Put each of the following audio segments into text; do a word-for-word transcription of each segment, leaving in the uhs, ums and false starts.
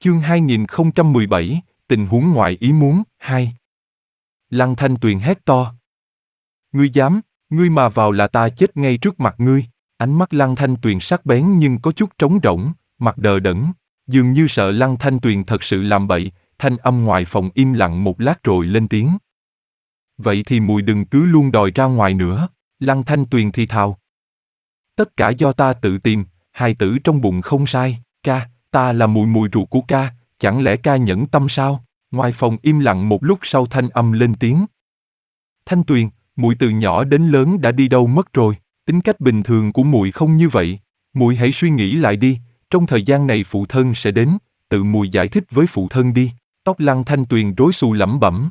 Chương hai nghìn không trăm mười bảy, tình huống ngoại ý muốn, hai. Lăng Thanh Tuyền hét to. Ngươi dám, ngươi mà vào là ta chết ngay trước mặt ngươi. Ánh mắt Lăng Thanh Tuyền sắc bén nhưng có chút trống rỗng, mặt đờ đẫn, dường như sợ Lăng Thanh Tuyền thật sự làm bậy. Thanh âm ngoài phòng im lặng một lát rồi lên tiếng. Vậy thì mùi đừng cứ luôn đòi ra ngoài nữa. Lăng Thanh Tuyền thì thào. Tất cả do ta tự tìm, hài tử trong bụng không sai, ca, ta là mùi mùi ruột của ca, chẳng lẽ ca nhẫn tâm sao? Ngoài phòng im lặng một lúc sau thanh âm lên tiếng. Thanh Tuyền, muội từ nhỏ đến lớn đã đi đâu mất rồi? Tính cách bình thường của muội không như vậy. Muội hãy suy nghĩ lại đi, trong thời gian này phụ thân sẽ đến, tự muội giải thích với phụ thân đi. Tóc Lăng Thanh Tuyền rối xù lẩm bẩm.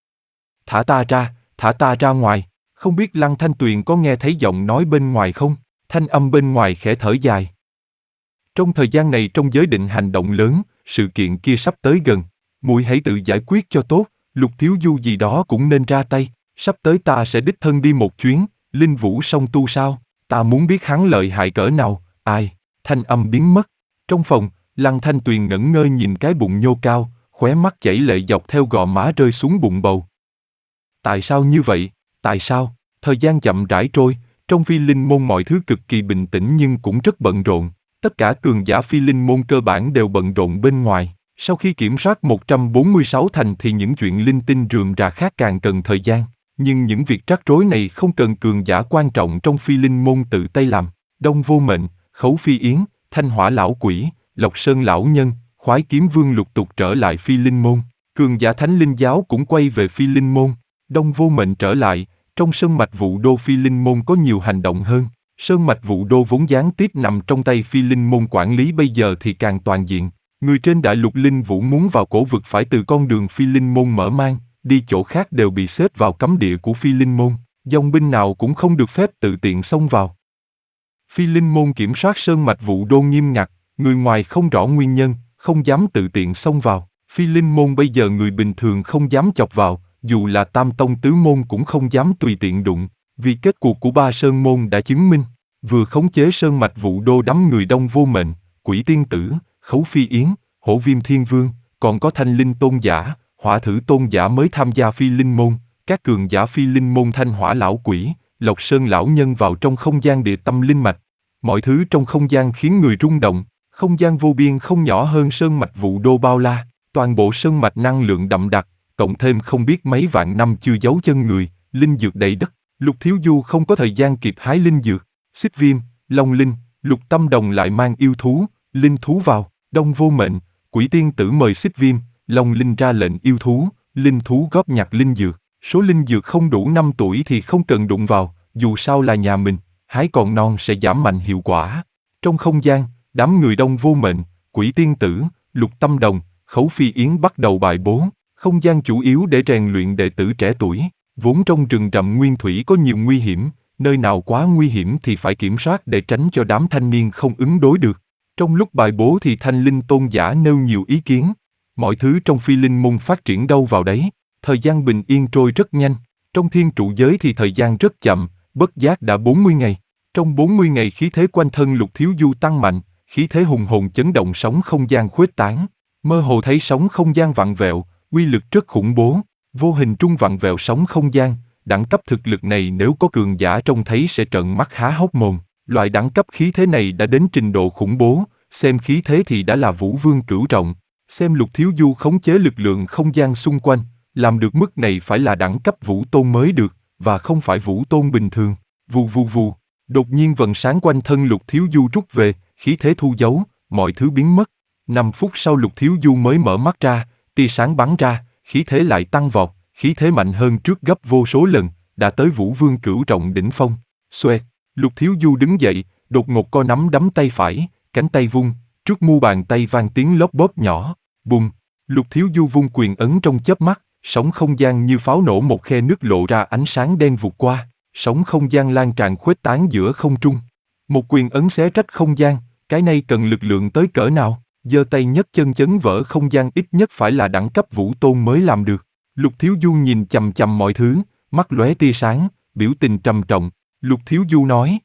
Thả ta ra, thả ta ra ngoài. Không biết Lăng Thanh Tuyền có nghe thấy giọng nói bên ngoài không? Thanh âm bên ngoài khẽ thở dài. Trong thời gian này trong giới định hành động lớn, sự kiện kia sắp tới gần. Muội hãy tự giải quyết cho tốt, Lục Thiếu Du gì đó cũng nên ra tay. Sắp tới ta sẽ đích thân đi một chuyến, Linh Vũ song tu sao? Ta muốn biết hắn lợi hại cỡ nào. Ai? Thanh âm biến mất. Trong phòng, Lăng Thanh Tuyền ngẩn ngơ nhìn cái bụng nhô cao, khóe mắt chảy lệ dọc theo gò má rơi xuống bụng bầu. Tại sao như vậy? Tại sao? Thời gian chậm rãi trôi, trong Phi Linh môn mọi thứ cực kỳ bình tĩnh nhưng cũng rất bận rộn. Tất cả cường giả Phi Linh môn cơ bản đều bận rộn bên ngoài. Sau khi kiểm soát một trăm bốn mươi sáu thành thì những chuyện linh tinh rườm rà khác càng cần thời gian. Nhưng những việc rắc rối này không cần cường giả quan trọng trong Phi Linh môn tự tay làm. Đông Vô Mệnh, Khấu Phi Yến, Thanh Hỏa Lão Quỷ, Lộc Sơn Lão Nhân, Khoái Kiếm Vương lục tục trở lại Phi Linh môn. Cường giả Thánh Linh giáo cũng quay về Phi Linh môn. Đông Vô Mệnh trở lại, trong sơn mạch Vũ Đô Phi Linh môn có nhiều hành động hơn. Sơn mạch Vũ Đô vốn gián tiếp nằm trong tay Phi Linh môn quản lý bây giờ thì càng toàn diện. Người trên đại lục Linh Vũ muốn vào cổ vực phải từ con đường Phi Linh môn mở mang, đi chỗ khác đều bị xếp vào cấm địa của Phi Linh môn. Dòng binh nào cũng không được phép tự tiện xông vào. Phi Linh môn kiểm soát sơn mạch Vũ Đô nghiêm ngặt, người ngoài không rõ nguyên nhân, không dám tự tiện xông vào. Phi Linh môn bây giờ người bình thường không dám chọc vào, dù là tam tông tứ môn cũng không dám tùy tiện đụng, vì kết cuộc của ba sơn môn đã chứng minh. Vừa khống chế sơn mạch Vũ Đô đám người Đông Vô Mệnh, Quỷ Tiên Tử, Khấu Phi Yến, Hổ Viêm Thiên Vương, còn có Thanh Linh Tôn giả, Hỏa Thử Tôn giả mới tham gia Phi Linh môn, các cường giả Phi Linh môn Thanh Hỏa Lão Quỷ, Lộc Sơn Lão Nhân vào trong không gian địa tâm linh mạch. Mọi thứ trong không gian khiến người rung động, không gian vô biên không nhỏ hơn sơn mạch Vũ Đô bao la, toàn bộ sơn mạch năng lượng đậm đặc, cộng thêm không biết mấy vạn năm chưa giấu chân người, linh dược đầy đất. Lục Thiếu Du không có thời gian kịp hái linh dược. Xích Viêm, Long Linh, Lục Tâm Đồng lại mang yêu thú, linh thú vào. Đông Vô Mệnh, Quỷ Tiên Tử mời Xích Viêm, Long Linh ra lệnh yêu thú, linh thú góp nhặt linh dược. Số linh dược không đủ năm tuổi thì không cần đụng vào, dù sao là nhà mình, hái còn non sẽ giảm mạnh hiệu quả. Trong không gian, đám người Đông Vô Mệnh, Quỷ Tiên Tử, Lục Tâm Đồng, Khấu Phi Yến bắt đầu bài bố. Không gian chủ yếu để rèn luyện đệ tử trẻ tuổi. Vốn trong rừng rậm nguyên thủy có nhiều nguy hiểm, nơi nào quá nguy hiểm thì phải kiểm soát để tránh cho đám thanh niên không ứng đối được. Trong lúc bài bố thì Thanh Linh Tôn giả nêu nhiều ý kiến. Mọi thứ trong Phi Linh môn phát triển đâu vào đấy. Thời gian bình yên trôi rất nhanh. Trong thiên trụ giới thì thời gian rất chậm, bất giác đã bốn mươi ngày. Trong bốn mươi ngày khí thế quanh thân Lục Thiếu Du tăng mạnh, khí thế hùng hồn chấn động sóng không gian khuếch tán. Mơ hồ thấy sóng không gian vặn vẹo, uy lực rất khủng bố. Vô hình trung vặn vẹo sóng không gian, đẳng cấp thực lực này nếu có cường giả trông thấy sẽ trợn mắt há hốc mồm. Loại đẳng cấp khí thế này đã đến trình độ khủng bố, xem khí thế thì đã là Vũ Vương cửu trọng. Xem Lục Thiếu Du khống chế lực lượng không gian xung quanh, làm được mức này phải là đẳng cấp Vũ Tôn mới được, và không phải Vũ Tôn bình thường. Vù vù vù, đột nhiên vầng sáng quanh thân Lục Thiếu Du rút về, khí thế thu giấu, mọi thứ biến mất. Năm phút sau Lục Thiếu Du mới mở mắt ra, tia sáng bắn ra, khí thế lại tăng vọt, khí thế mạnh hơn trước gấp vô số lần, đã tới Vũ Vương cửu trọng đỉnh phong. Xoẹt, Lục Thiếu Du đứng dậy, đột ngột co nắm đấm tay phải, cánh tay vung, trước mu bàn tay vang tiếng lốp bốp nhỏ, bùng. Lục Thiếu Du vung quyền ấn trong chớp mắt, sóng không gian như pháo nổ một khe nứt lộ ra ánh sáng đen vụt qua, sóng không gian lan tràn khuếch tán giữa không trung. Một quyền ấn xé rách không gian, cái này cần lực lượng tới cỡ nào? Giơ tay nhấc chân chấn vỡ không gian ít nhất phải là đẳng cấp Vũ Tôn mới làm được. Lục Thiếu Du nhìn chằm chằm mọi thứ, mắt lóe tia sáng, biểu tình trầm trọng. Lục Thiếu Du nói: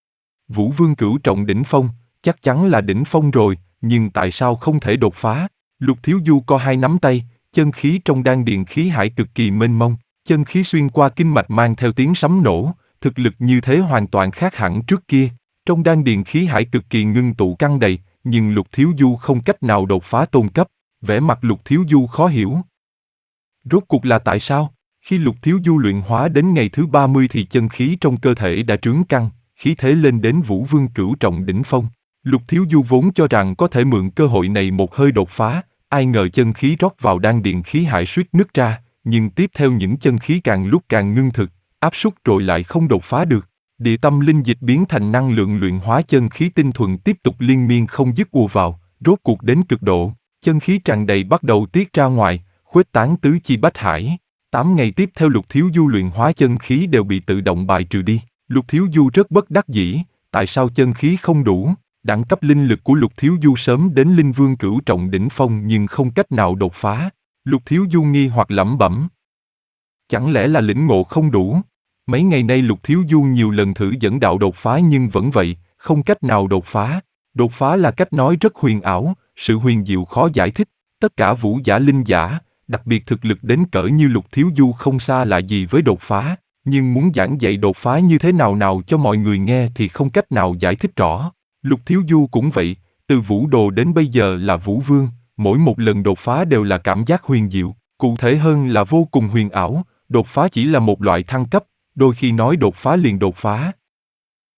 Vũ Vương cửu trọng đỉnh phong, chắc chắn là đỉnh phong rồi, nhưng tại sao không thể đột phá? Lục Thiếu Du co hai nắm tay, chân khí trong đan điền khí hải cực kỳ mênh mông, chân khí xuyên qua kinh mạch mang theo tiếng sấm nổ, thực lực như thế hoàn toàn khác hẳn trước kia. Trong đan điền khí hải cực kỳ ngưng tụ căng đầy, nhưng Lục Thiếu Du không cách nào đột phá tôn cấp, vẻ mặt Lục Thiếu Du khó hiểu. Rốt cuộc là tại sao? Khi Lục Thiếu Du luyện hóa đến ngày thứ ba mươi thì chân khí trong cơ thể đã trướng căng, khí thế lên đến Vũ Vương cửu trọng đỉnh phong. Lục Thiếu Du vốn cho rằng có thể mượn cơ hội này một hơi đột phá, ai ngờ chân khí rót vào đan điền khí hải suýt nứt ra, nhưng tiếp theo những chân khí càng lúc càng ngưng thực, áp suất rồi lại không đột phá được. Địa tâm linh dịch biến thành năng lượng luyện hóa chân khí tinh thuần tiếp tục liên miên không dứt ùa vào, rốt cuộc đến cực độ, chân khí tràn đầy bắt đầu tiết ra ngoài, khuếch tán tứ chi bách hải. Tám ngày tiếp theo Lục Thiếu Du luyện hóa chân khí đều bị tự động bài trừ đi. Lục Thiếu Du rất bất đắc dĩ, tại sao chân khí không đủ? Đẳng cấp linh lực của Lục Thiếu Du sớm đến linh vương cửu trọng đỉnh phong nhưng không cách nào đột phá. Lục Thiếu Du nghi hoặc lẩm bẩm. Chẳng lẽ là lĩnh ngộ không đủ? Mấy ngày nay Lục Thiếu Du nhiều lần thử dẫn đạo đột phá nhưng vẫn vậy, không cách nào đột phá. Đột phá là cách nói rất huyền ảo, sự huyền diệu khó giải thích. Tất cả vũ giả linh giả, đặc biệt thực lực đến cỡ như Lục Thiếu Du không xa lạ gì với đột phá, nhưng muốn giảng dạy đột phá như thế nào nào cho mọi người nghe thì không cách nào giải thích rõ. Lục Thiếu Du cũng vậy, từ vũ đồ đến bây giờ là vũ vương, mỗi một lần đột phá đều là cảm giác huyền diệu, cụ thể hơn là vô cùng huyền ảo, đột phá chỉ là một loại thăng cấp, đôi khi nói đột phá liền đột phá,